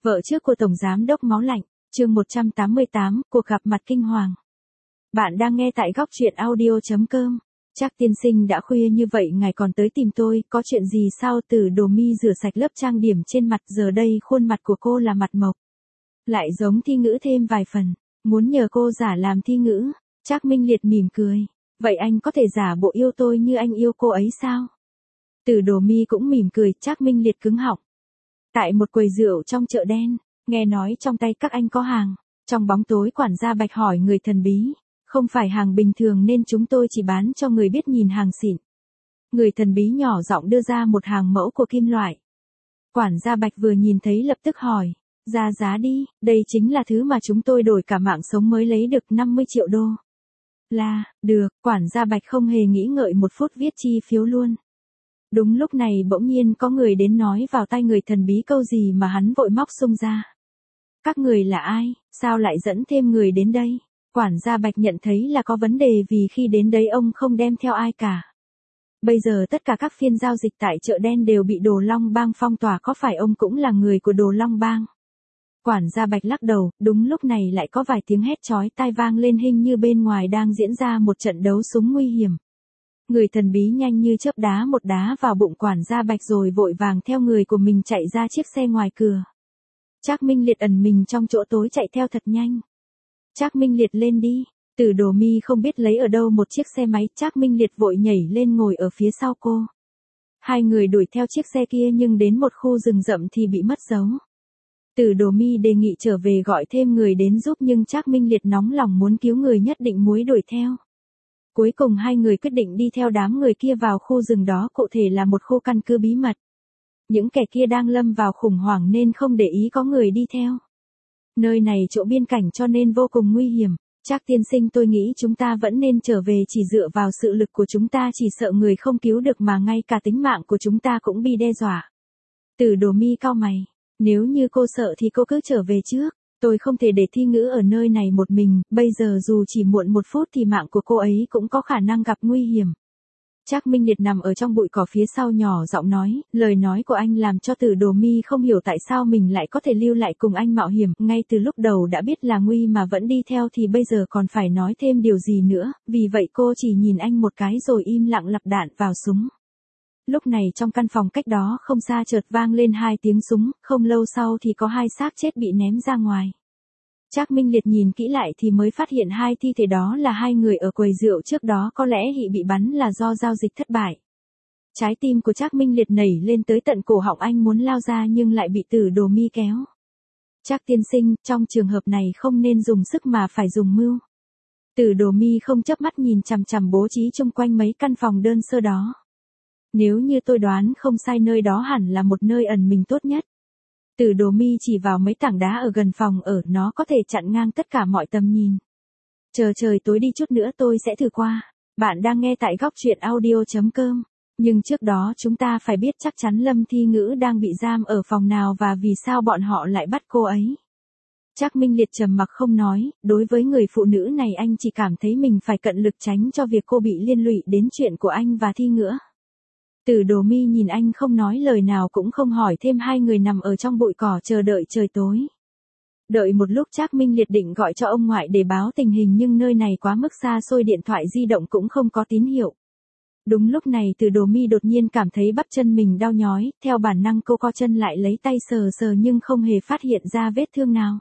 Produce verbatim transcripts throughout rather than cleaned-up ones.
Vợ trước của Tổng Giám đốc Máu Lạnh, chương một trăm tám mươi tám, cuộc gặp mặt kinh hoàng. Bạn đang nghe tại góc truyện audio chấm com. Chắc tiên sinh đã khuya như vậy ngài còn tới tìm tôi, có chuyện gì sao? Từ Đồ Mi rửa sạch lớp trang điểm trên mặt, giờ đây khuôn mặt của cô là mặt mộc. Lại giống Thi Ngữ thêm vài phần, muốn nhờ cô giả làm Thi Ngữ. Trác Minh Liệt mỉm cười, vậy anh có thể giả bộ yêu tôi như anh yêu cô ấy sao? Từ Đồ Mi cũng mỉm cười, Trác Minh Liệt cứng họng. Tại một quầy rượu trong chợ đen, nghe nói trong tay các anh có hàng. Trong bóng tối quản gia Bạch hỏi người thần bí, không phải hàng bình thường nên chúng tôi chỉ bán cho người biết nhìn hàng xịn. Người thần bí nhỏ giọng đưa ra một hàng mẫu của kim loại. Quản gia Bạch vừa nhìn thấy lập tức hỏi, ra giá đi, đây chính là thứ mà chúng tôi đổi cả mạng sống mới lấy được năm mươi triệu đô. Là, được, quản gia Bạch không hề nghĩ ngợi một phút viết chi phiếu luôn. Đúng lúc này bỗng nhiên có người đến nói vào tai người thần bí câu gì mà hắn vội móc sung ra. Các người là ai, sao lại dẫn thêm người đến đây? Quản gia Bạch nhận thấy là có vấn đề vì khi đến đấy ông không đem theo ai cả. Bây giờ tất cả các phiên giao dịch tại chợ đen đều bị Đồ Long Bang phong tỏa, có phải ông cũng là người của Đồ Long Bang? Quản gia Bạch lắc đầu, đúng lúc này lại có vài tiếng hét chói tai vang lên, hình như bên ngoài đang diễn ra một trận đấu súng nguy hiểm. Người thần bí nhanh như chớp đá một đá vào bụng quản gia Bạch rồi vội vàng theo người của mình chạy ra chiếc xe ngoài cửa. Trác Minh Liệt ẩn mình trong chỗ tối chạy theo thật nhanh. Trác Minh Liệt lên đi. Từ Đồ Mi không biết lấy ở đâu một chiếc xe máy, Trác Minh Liệt vội nhảy lên ngồi ở phía sau cô. Hai người đuổi theo chiếc xe kia nhưng đến một khu rừng rậm thì bị mất dấu. Từ Đồ Mi đề nghị trở về gọi thêm người đến giúp nhưng Trác Minh Liệt nóng lòng muốn cứu người nhất định muối đuổi theo. Cuối cùng hai người quyết định đi theo đám người kia vào khu rừng đó, cụ thể là một khu căn cứ bí mật. Những kẻ kia đang lâm vào khủng hoảng nên không để ý có người đi theo. Nơi này chỗ biên cảnh cho nên vô cùng nguy hiểm. Trác tiên sinh, tôi nghĩ chúng ta vẫn nên trở về, chỉ dựa vào sự lực của chúng ta chỉ sợ người không cứu được mà ngay cả tính mạng của chúng ta cũng bị đe dọa. Từ Đồ Mi cau mày, nếu như cô sợ thì cô cứ trở về trước. Tôi không thể để Thi Ngữ ở nơi này một mình, bây giờ dù chỉ muộn một phút thì mạng của cô ấy cũng có khả năng gặp nguy hiểm. Trác Minh Liệt nằm ở trong bụi cỏ phía sau nhỏ giọng nói, lời nói của anh làm cho Từ Đồ Mi không hiểu tại sao mình lại có thể lưu lại cùng anh mạo hiểm, ngay từ lúc đầu đã biết là nguy mà vẫn đi theo thì bây giờ còn phải nói thêm điều gì nữa, vì vậy cô chỉ nhìn anh một cái rồi im lặng lặp đạn vào súng. Lúc này trong căn phòng cách đó không xa chợt vang lên hai tiếng súng, không lâu sau thì có hai xác chết bị ném ra ngoài. Trác Minh Liệt nhìn kỹ lại thì mới phát hiện hai thi thể đó là hai người ở quầy rượu trước đó, có lẽ Hị bị bắn là do giao dịch thất bại. Trái tim của Trác Minh Liệt nảy lên tới tận cổ họng, anh muốn lao ra nhưng lại bị Từ Đồ Mi kéo. Trác tiên sinh, trong trường hợp này không nên dùng sức mà phải dùng mưu. Từ Đồ Mi không chớp mắt nhìn chằm chằm bố trí chung quanh mấy căn phòng đơn sơ đó. Nếu như tôi đoán không sai, nơi đó hẳn là một nơi ẩn mình tốt nhất. Từ Đồ Mi chỉ vào mấy tảng đá ở gần phòng ở, nó có thể chặn ngang tất cả mọi tầm nhìn. Chờ trời tối đi chút nữa tôi sẽ thử qua. Bạn đang nghe tại góc truyện audio chấm com. Nhưng trước đó chúng ta phải biết chắc chắn Lâm Thi Ngữ đang bị giam ở phòng nào và vì sao bọn họ lại bắt cô ấy. Trác Minh Liệt trầm mặc không nói, đối với người phụ nữ này anh chỉ cảm thấy mình phải cận lực tránh cho việc cô bị liên lụy đến chuyện của anh và Thi Ngữ. Từ Đồ Mi nhìn anh không nói lời nào cũng không hỏi thêm, hai người nằm ở trong bụi cỏ chờ đợi trời tối. Đợi một lúc Trác Minh Liệt định gọi cho ông ngoại để báo tình hình nhưng nơi này quá mức xa xôi, điện thoại di động cũng không có tín hiệu. Đúng lúc này Từ Đồ Mi đột nhiên cảm thấy bắp chân mình đau nhói, theo bản năng cô co chân lại lấy tay sờ sờ nhưng không hề phát hiện ra vết thương nào.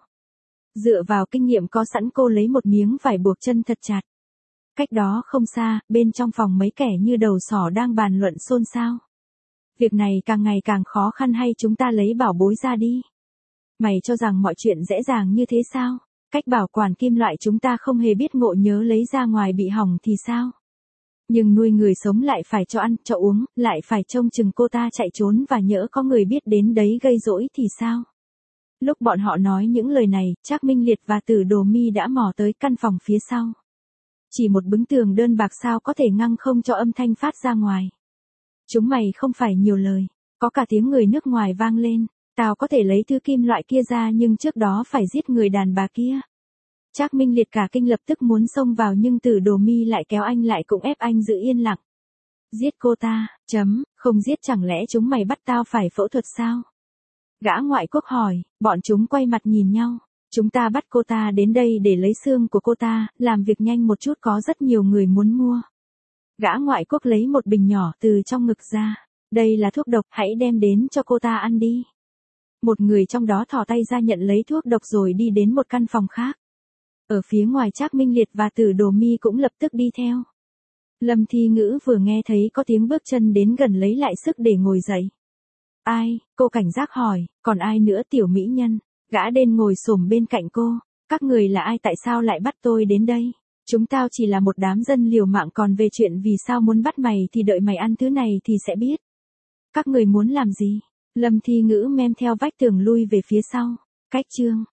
Dựa vào kinh nghiệm có sẵn cô lấy một miếng vải buộc chân thật chặt. Cách đó không xa, bên trong phòng mấy kẻ như đầu sỏ đang bàn luận xôn xao. Việc này càng ngày càng khó khăn, hay chúng ta lấy bảo bối ra đi? Mày cho rằng mọi chuyện dễ dàng như thế sao? Cách bảo quản kim loại chúng ta không hề biết, ngộ nhớ lấy ra ngoài bị hỏng thì sao? Nhưng nuôi người sống lại phải cho ăn, cho uống, lại phải trông chừng cô ta chạy trốn và nhỡ có người biết đến đấy gây rỗi thì sao? Lúc bọn họ nói những lời này, Trác Minh Liệt và Từ Đồ Mi đã mò tới căn phòng phía sau. Chỉ một bức tường đơn bạc sao có thể ngăn không cho âm thanh phát ra ngoài. Chúng mày không phải nhiều lời, có cả tiếng người nước ngoài vang lên, tao có thể lấy thứ kim loại kia ra nhưng trước đó phải giết người đàn bà kia. Trác Minh Liệt cả kinh lập tức muốn xông vào nhưng Từ Đồ Mi lại kéo anh lại cũng ép anh giữ yên lặng. Giết cô ta, chấm, không giết chẳng lẽ chúng mày bắt tao phải phẫu thuật sao? Gã ngoại quốc hỏi, bọn chúng quay mặt nhìn nhau. Chúng ta bắt cô ta đến đây để lấy xương của cô ta, làm việc nhanh một chút có rất nhiều người muốn mua. Gã ngoại quốc lấy một bình nhỏ từ trong ngực ra. Đây là thuốc độc, hãy đem đến cho cô ta ăn đi. Một người trong đó thò tay ra nhận lấy thuốc độc rồi đi đến một căn phòng khác. Ở phía ngoài Trác Minh Liệt và Tử Đồ Mi cũng lập tức đi theo. Lâm Thi Ngữ vừa nghe thấy có tiếng bước chân đến gần lấy lại sức để ngồi dậy. Ai, cô cảnh giác hỏi, còn ai nữa tiểu mỹ nhân, gã đen ngồi xổm bên cạnh cô, các người là ai tại sao lại bắt tôi đến đây? Chúng tao chỉ là một đám dân liều mạng còn về chuyện vì sao muốn bắt mày thì đợi mày ăn thứ này thì sẽ biết. Các người muốn làm gì? Lâm Thi Ngữ men theo vách tường lui về phía sau, cách chương.